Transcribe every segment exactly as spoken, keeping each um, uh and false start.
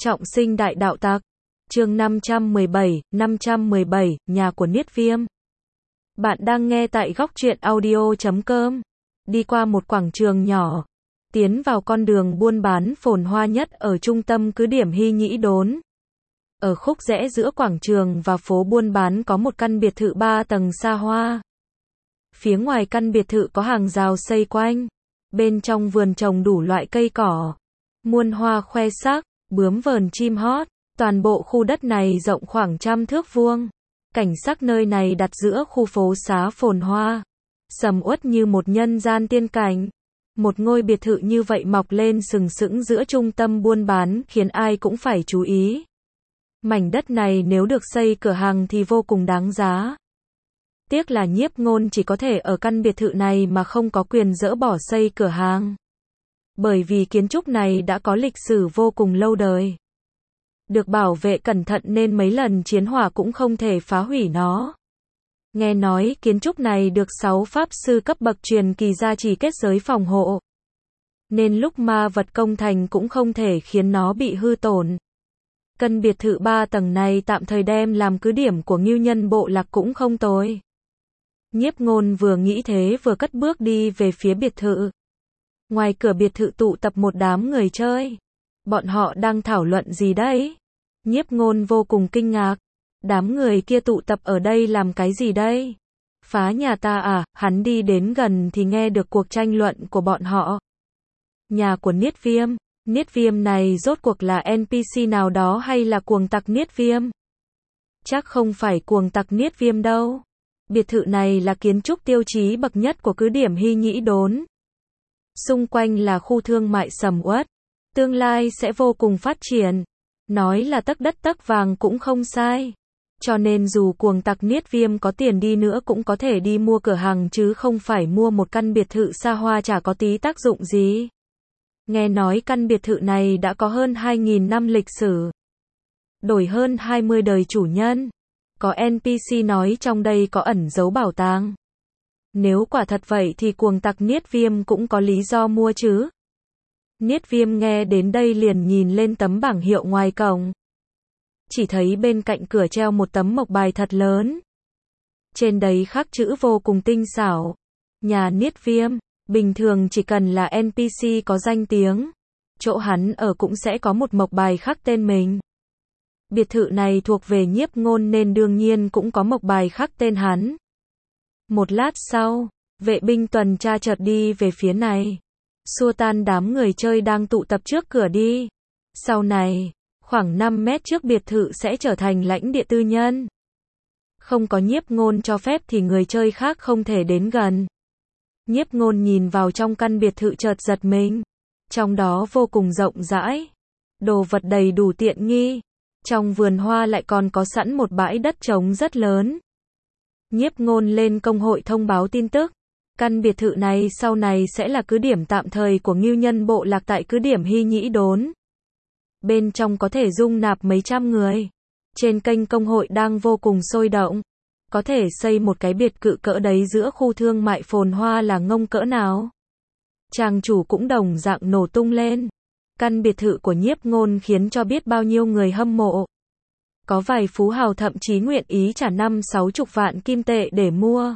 Trọng sinh đại đạo tặc. Chương năm trăm mười bảy, năm trăm mười bảy, nhà của Niết Viêm. Bạn đang nghe tại góc truyện audio chấm com. Đi qua một quảng trường nhỏ, tiến vào con đường buôn bán phồn hoa nhất ở trung tâm cứ điểm Hy Nhĩ Đốn. Ở khúc rẽ giữa quảng trường và phố buôn bán có một căn biệt thự ba tầng xa hoa. Phía ngoài căn biệt thự có hàng rào xây quanh. Bên trong vườn trồng đủ loại cây cỏ, muôn hoa khoe sắc, bướm vờn chim hót. Toàn bộ khu đất này rộng khoảng trăm thước vuông. Cảnh sắc nơi này đặt giữa khu phố xá phồn hoa, sầm uất như một nhân gian tiên cảnh. Một ngôi biệt thự như vậy mọc lên sừng sững giữa trung tâm buôn bán khiến ai cũng phải chú ý. Mảnh đất này nếu được xây cửa hàng thì vô cùng đáng giá. Tiếc là Nhiếp Ngôn chỉ có thể ở căn biệt thự này mà không có quyền dỡ bỏ xây cửa hàng. Bởi vì kiến trúc này đã có lịch sử vô cùng lâu đời. Được bảo vệ cẩn thận nên mấy lần chiến hỏa cũng không thể phá hủy nó. Nghe nói kiến trúc này được sáu pháp sư cấp bậc truyền kỳ gia trì kết giới phòng hộ. Nên lúc ma vật công thành cũng không thể khiến nó bị hư tổn. Căn biệt thự ba tầng này tạm thời đem làm cứ điểm của Ngưu Nhân bộ lạc cũng không tồi. Nhiếp Ngôn vừa nghĩ thế vừa cất bước đi về phía biệt thự. Ngoài cửa biệt thự tụ tập một đám người chơi. Bọn họ đang thảo luận gì đấy? Nhiếp Ngôn vô cùng kinh ngạc. Đám người kia tụ tập ở đây làm cái gì đây? Phá nhà ta à? Hắn đi đến gần thì nghe được cuộc tranh luận của bọn họ. Nhà của Niết Viêm. Niết Viêm này rốt cuộc là en pê xê nào đó hay là cuồng tặc Niết Viêm? Chắc không phải cuồng tặc Niết Viêm đâu. Biệt thự này là kiến trúc tiêu chí bậc nhất của cứ điểm Hy Nhĩ Đốn. Xung quanh là khu thương mại sầm uất. Tương lai sẽ vô cùng phát triển. Nói là tấc đất tấc vàng cũng không sai. Cho nên dù cuồng tặc Niết Viêm có tiền đi nữa cũng có thể đi mua cửa hàng chứ không phải mua một căn biệt thự xa hoa chả có tí tác dụng gì. Nghe nói căn biệt thự này đã có hơn hai nghìn năm lịch sử. Đổi hơn hai mươi đời chủ nhân. Có en pê xê nói trong đây có ẩn giấu bảo tàng. Nếu quả thật vậy thì cuồng tặc Niết Viêm cũng có lý do mua chứ. Niết Viêm nghe đến đây liền nhìn lên tấm bảng hiệu ngoài cổng. Chỉ thấy bên cạnh cửa treo một tấm mộc bài thật lớn. Trên đấy khắc chữ vô cùng tinh xảo. Nhà Niết Viêm, bình thường chỉ cần là en pê xê có danh tiếng, chỗ hắn ở cũng sẽ có một mộc bài khắc tên mình. Biệt thự này thuộc về Nhiếp Ngôn nên đương nhiên cũng có mộc bài khắc tên hắn. Một lát sau, vệ binh tuần tra chợt đi về phía này. Xua tan đám người chơi đang tụ tập trước cửa đi. Sau này, khoảng năm mét trước biệt thự sẽ trở thành lãnh địa tư nhân. Không có Nhiếp Ngôn cho phép thì người chơi khác không thể đến gần. Nhiếp Ngôn nhìn vào trong căn biệt thự chợt giật mình. Trong đó vô cùng rộng rãi. Đồ vật đầy đủ tiện nghi. Trong vườn hoa lại còn có sẵn một bãi đất trống rất lớn. Nhiếp Ngôn lên công hội thông báo tin tức. Căn biệt thự này sau này sẽ là cứ điểm tạm thời của Ngưu Nhân bộ lạc tại cứ điểm Hy Nhĩ Đốn. Bên trong có thể dung nạp mấy trăm người. Trên kênh công hội đang vô cùng sôi động. Có thể xây một cái biệt cự cỡ đấy giữa khu thương mại phồn hoa là ngông cỡ nào. Chàng chủ cũng đồng dạng nổ tung lên. Căn biệt thự của Nhiếp Ngôn khiến cho biết bao nhiêu người hâm mộ. Có vài phú hào thậm chí nguyện ý trả năm sáu chục vạn kim tệ để mua.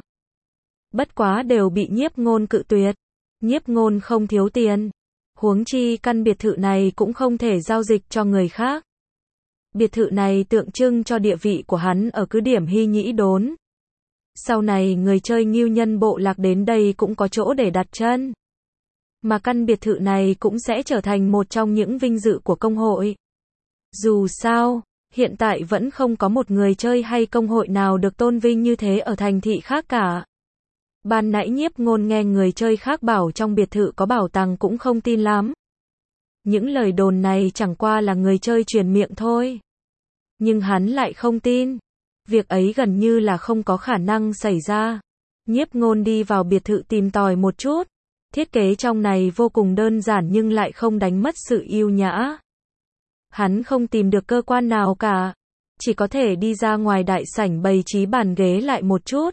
Bất quá đều bị Nhiếp Ngôn cự tuyệt. Nhiếp Ngôn không thiếu tiền. Huống chi căn biệt thự này cũng không thể giao dịch cho người khác. Biệt thự này tượng trưng cho địa vị của hắn ở cứ điểm Hy Nhĩ Đốn. Sau này người chơi Ngưu Nhân bộ lạc đến đây cũng có chỗ để đặt chân. Mà căn biệt thự này cũng sẽ trở thành một trong những vinh dự của công hội. Dù sao, hiện tại vẫn không có một người chơi hay công hội nào được tôn vinh như thế ở thành thị khác cả. Ban nãy Nhiếp Ngôn nghe người chơi khác bảo trong biệt thự có bảo tàng cũng không tin lắm. Những lời đồn này chẳng qua là người chơi truyền miệng thôi. Nhưng hắn lại không tin. Việc ấy gần như là không có khả năng xảy ra. Nhiếp Ngôn đi vào biệt thự tìm tòi một chút. Thiết kế trong này vô cùng đơn giản nhưng lại không đánh mất sự yêu nhã. Hắn không tìm được cơ quan nào cả. Chỉ có thể đi ra ngoài đại sảnh bày trí bàn ghế lại một chút.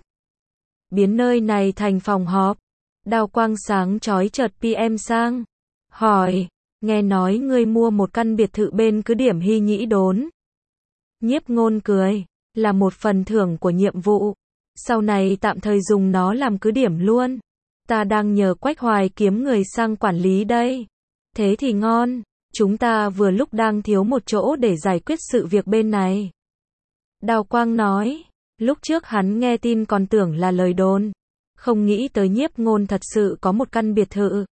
Biến nơi này thành phòng họp. Đao quang sáng chói chợt pê em sang. Hỏi, Nghe nói ngươi mua một căn biệt thự bên cứ điểm Hy Nhĩ Đốn. Nhiếp Ngôn cười, là một phần thưởng của nhiệm vụ. Sau này tạm thời dùng nó làm cứ điểm luôn. Ta đang nhờ Quách Hoài kiếm người sang quản lý đây. Thế thì ngon, chúng ta vừa lúc đang thiếu một chỗ để giải quyết sự việc bên này. Đào Quang nói, lúc trước hắn nghe tin còn tưởng là lời đồn. Không nghĩ tới Nhiếp Ngôn thật sự có một căn biệt thự.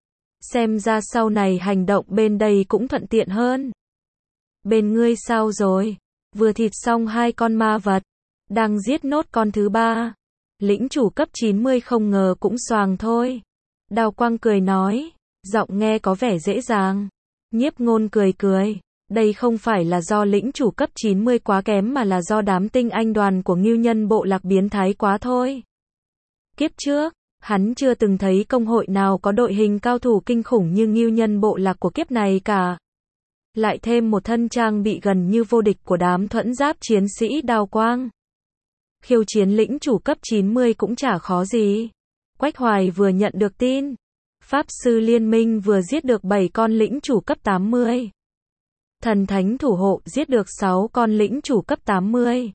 Xem ra sau này hành động bên đây cũng thuận tiện hơn. Bên ngươi sao rồi? Vừa thịt xong hai con ma vật, đang giết nốt con thứ ba. Lĩnh chủ cấp chín mươi không ngờ cũng xoàng thôi. Đào Quang cười nói, giọng nghe có vẻ dễ dàng. Nhiếp Ngôn cười cười, đây không phải là do lĩnh chủ cấp chín mươi quá kém mà là do đám tinh anh đoàn của Ngưu Nhân Bộ Lạc biến thái quá thôi. Kiếp trước, hắn chưa từng thấy công hội nào có đội hình cao thủ kinh khủng như Ngưu Nhân Bộ Lạc của kiếp này cả. Lại thêm một thân trang bị gần như vô địch của đám thuẫn giáp chiến sĩ Đào Quang. Khiêu chiến lĩnh chủ cấp chín mươi cũng chả khó gì. Quách Hoài vừa nhận được tin. Pháp sư liên minh vừa giết được bảy con lĩnh chủ cấp tám mươi. Thần thánh thủ hộ giết được sáu con lĩnh chủ cấp tám mươi.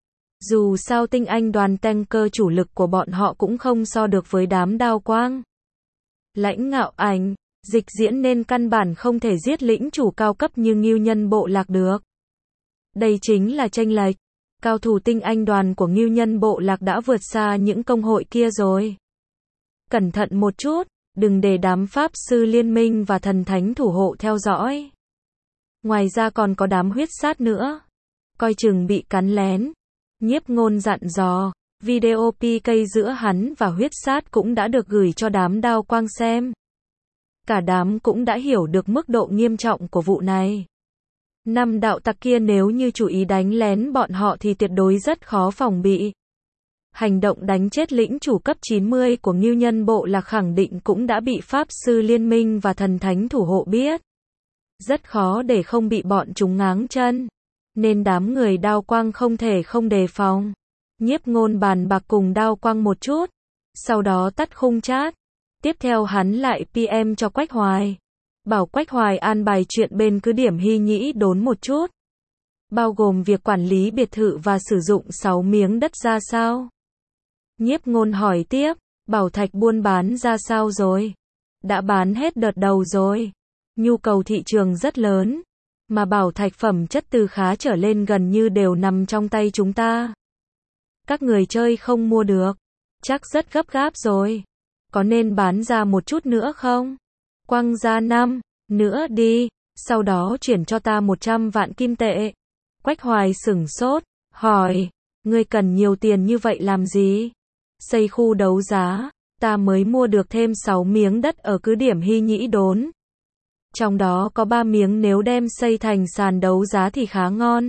Dù sao tinh anh đoàn tanker chủ lực của bọn họ cũng không so được với đám Đào Quang. Lãnh Ngạo Ảnh, Dịch Diễn nên căn bản không thể giết lĩnh chủ cao cấp như Ngưu Nhân Bộ Lạc được. Đây chính là chênh lệch. Cao thủ tinh anh đoàn của Ngưu Nhân Bộ Lạc đã vượt xa những công hội kia rồi. Cẩn thận một chút, đừng để đám pháp sư liên minh và thần thánh thủ hộ theo dõi. Ngoài ra còn có đám huyết sát nữa. Coi chừng bị cắn lén. Nhiếp Ngôn dặn dò, video pê ca giữa hắn và huyết sát cũng đã được gửi cho đám Đào Quang xem. Cả đám cũng đã hiểu được mức độ nghiêm trọng của vụ này. Năm đạo tặc kia nếu như chủ ý đánh lén bọn họ thì tuyệt đối rất khó phòng bị. Hành động đánh chết lĩnh chủ cấp chín mươi của Ngưu Nhân Bộ Lạc khẳng định cũng đã bị Pháp sư liên minh và thần thánh thủ hộ biết. Rất khó để không bị bọn chúng ngáng chân. Nên đám người Đào Quang không thể không đề phòng. Nhiếp Ngôn bàn bạc cùng Đào Quang một chút. Sau đó tắt khung chat. Tiếp theo hắn lại pê em cho Quách Hoài. Bảo Quách Hoài an bài chuyện bên cứ điểm Hy Nhĩ Đốn một chút. Bao gồm việc quản lý biệt thự và sử dụng sáu miếng đất ra sao. Nhiếp Ngôn hỏi tiếp, bảo thạch buôn bán ra sao rồi? Đã bán hết đợt đầu rồi. Nhu cầu thị trường rất lớn. Mà bảo thạch phẩm chất từ khá trở lên gần như đều nằm trong tay chúng ta. Các người chơi không mua được. Chắc rất gấp gáp rồi. Có nên bán ra một chút nữa không? Quăng ra năm nữa đi, sau đó chuyển cho ta một trăm vạn kim tệ. Quách Hoài sửng sốt, hỏi, ngươi cần nhiều tiền như vậy làm gì? Xây khu đấu giá, ta mới mua được thêm sáu miếng đất ở cứ điểm Hy Nhĩ Đốn. Trong đó có ba miếng nếu đem xây thành sàn đấu giá thì khá ngon.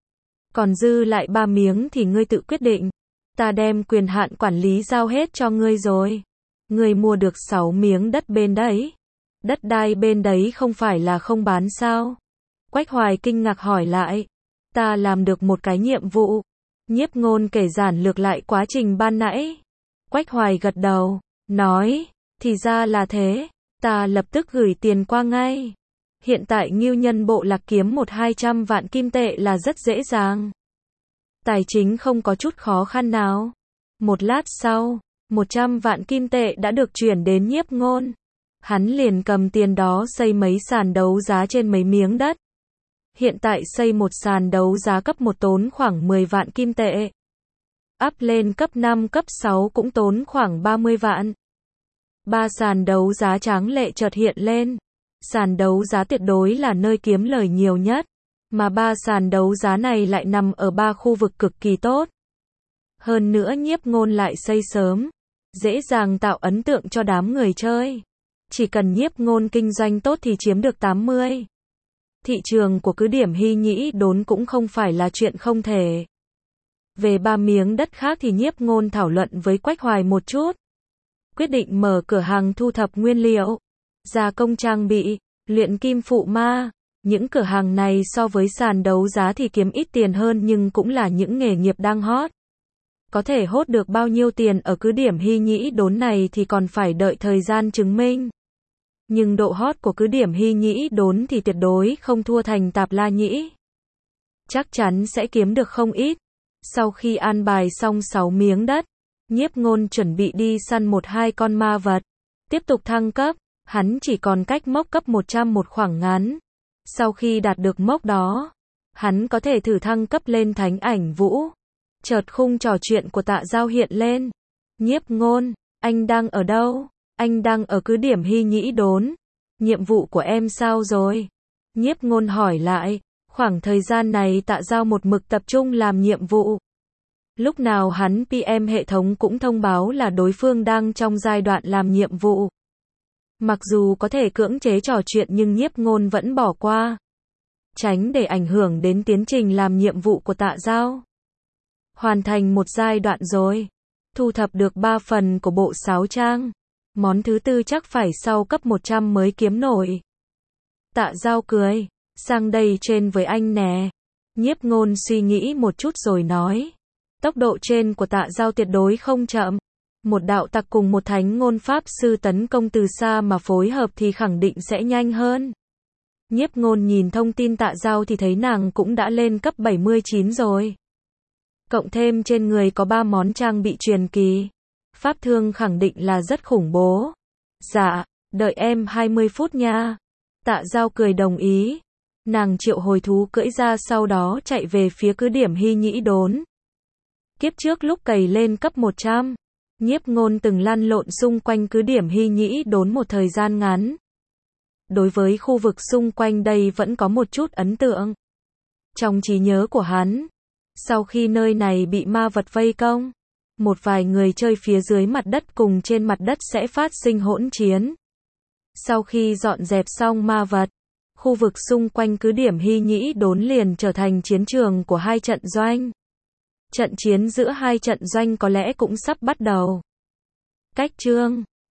Còn dư lại ba miếng thì ngươi tự quyết định. Ta đem quyền hạn quản lý giao hết cho ngươi rồi. Ngươi mua được sáu miếng đất bên đấy. Đất đai bên đấy không phải là không bán sao? Quách Hoài kinh ngạc hỏi lại. Ta làm được một cái nhiệm vụ. Nhiếp Ngôn kể giản lược lại quá trình ban nãy. Quách Hoài gật đầu, nói, thì ra là thế, ta lập tức gửi tiền qua ngay. Hiện tại Ngưu Nhân Bộ Lạc kiếm một hai trăm vạn kim tệ là rất dễ dàng. Tài chính không có chút khó khăn nào. Một lát sau, một trăm vạn kim tệ đã được chuyển đến Nhiếp Ngôn. Hắn liền cầm tiền đó xây mấy sàn đấu giá trên mấy miếng đất. Hiện tại xây một sàn đấu giá cấp một tốn khoảng mười vạn kim tệ. Up lên cấp năm cấp sáu cũng tốn khoảng ba mươi vạn. Ba sàn đấu giá tráng lệ chợt hiện lên. Sàn đấu giá tuyệt đối là nơi kiếm lời nhiều nhất. Mà ba sàn đấu giá này lại nằm ở ba khu vực cực kỳ tốt. Hơn nữa Nhiếp Ngôn lại xây sớm. Dễ dàng tạo ấn tượng cho đám người chơi. Chỉ cần Nhiếp Ngôn kinh doanh tốt thì chiếm được tám mươi. Thị trường của cứ điểm Hy Nhĩ Đốn cũng không phải là chuyện không thể. Về ba miếng đất khác thì Nhiếp Ngôn thảo luận với Quách Hoài một chút. Quyết định mở cửa hàng thu thập nguyên liệu, gia công trang bị, luyện kim phụ ma. Những cửa hàng này so với sàn đấu giá thì kiếm ít tiền hơn nhưng cũng là những nghề nghiệp đang hot. Có thể hốt được bao nhiêu tiền ở cứ điểm Hy Nhĩ Đốn này thì còn phải đợi thời gian chứng minh. Nhưng độ hot của cứ điểm Hy Nhĩ Đốn thì tuyệt đối không thua thành Tạp La Nhĩ. Chắc chắn sẽ kiếm được không ít. Sau khi an bài xong sáu miếng đất, Nhiếp Ngôn chuẩn bị đi săn một hai con ma vật. Tiếp tục thăng cấp, hắn chỉ còn cách mốc cấp một trăm một khoảng ngắn. Sau khi đạt được mốc đó, hắn có thể thử thăng cấp lên Thánh Ảnh Vũ. Chợt khung trò chuyện của Tạ Giao hiện lên. Nhiếp Ngôn, anh đang ở đâu? Anh đang ở cứ điểm Hy Nhĩ Đốn. Nhiệm vụ của em sao rồi? Nhiếp Ngôn hỏi lại. Khoảng thời gian này Tạ Giao một mực tập trung làm nhiệm vụ. Lúc nào hắn pê em hệ thống cũng thông báo là đối phương đang trong giai đoạn làm nhiệm vụ. Mặc dù có thể cưỡng chế trò chuyện nhưng Nhiếp Ngôn vẫn bỏ qua. Tránh để ảnh hưởng đến tiến trình làm nhiệm vụ của Tạ Giao. Hoàn thành một giai đoạn rồi. Thu thập được ba phần của bộ sáo trang. Món thứ tư chắc phải sau cấp một trăm mới kiếm nổi. Tạ Giao cười. Sang đây trên với anh nè. Nhiếp Ngôn suy nghĩ một chút rồi nói. Tốc độ trên của Tạ Giao tuyệt đối không chậm. Một đạo tặc cùng một thánh ngôn pháp sư tấn công từ xa mà phối hợp thì khẳng định sẽ nhanh hơn. Nhiếp Ngôn nhìn thông tin Tạ Giao thì thấy nàng cũng đã lên cấp bảy mươi chín rồi. Cộng thêm trên người có ba món trang bị truyền kỳ. Pháp thương khẳng định là rất khủng bố. Dạ, đợi em hai mươi phút nha. Tạ Giao cười đồng ý. Nàng triệu hồi thú cưỡi ra sau đó chạy về phía cứ điểm Hy Nhĩ Đốn. Kiếp trước lúc cày lên cấp một trăm, Nhiếp Ngôn từng lăn lộn xung quanh cứ điểm Hy Nhĩ Đốn một thời gian ngắn. Đối với khu vực xung quanh đây vẫn có một chút ấn tượng. Trong trí nhớ của hắn, sau khi nơi này bị ma vật vây công, một vài người chơi phía dưới mặt đất cùng trên mặt đất sẽ phát sinh hỗn chiến. Sau khi dọn dẹp xong ma vật, khu vực xung quanh cứ điểm Hy Nhĩ Đốn liền trở thành chiến trường của hai trận doanh. Trận chiến giữa hai trận doanh có lẽ cũng sắp bắt đầu. Cách chương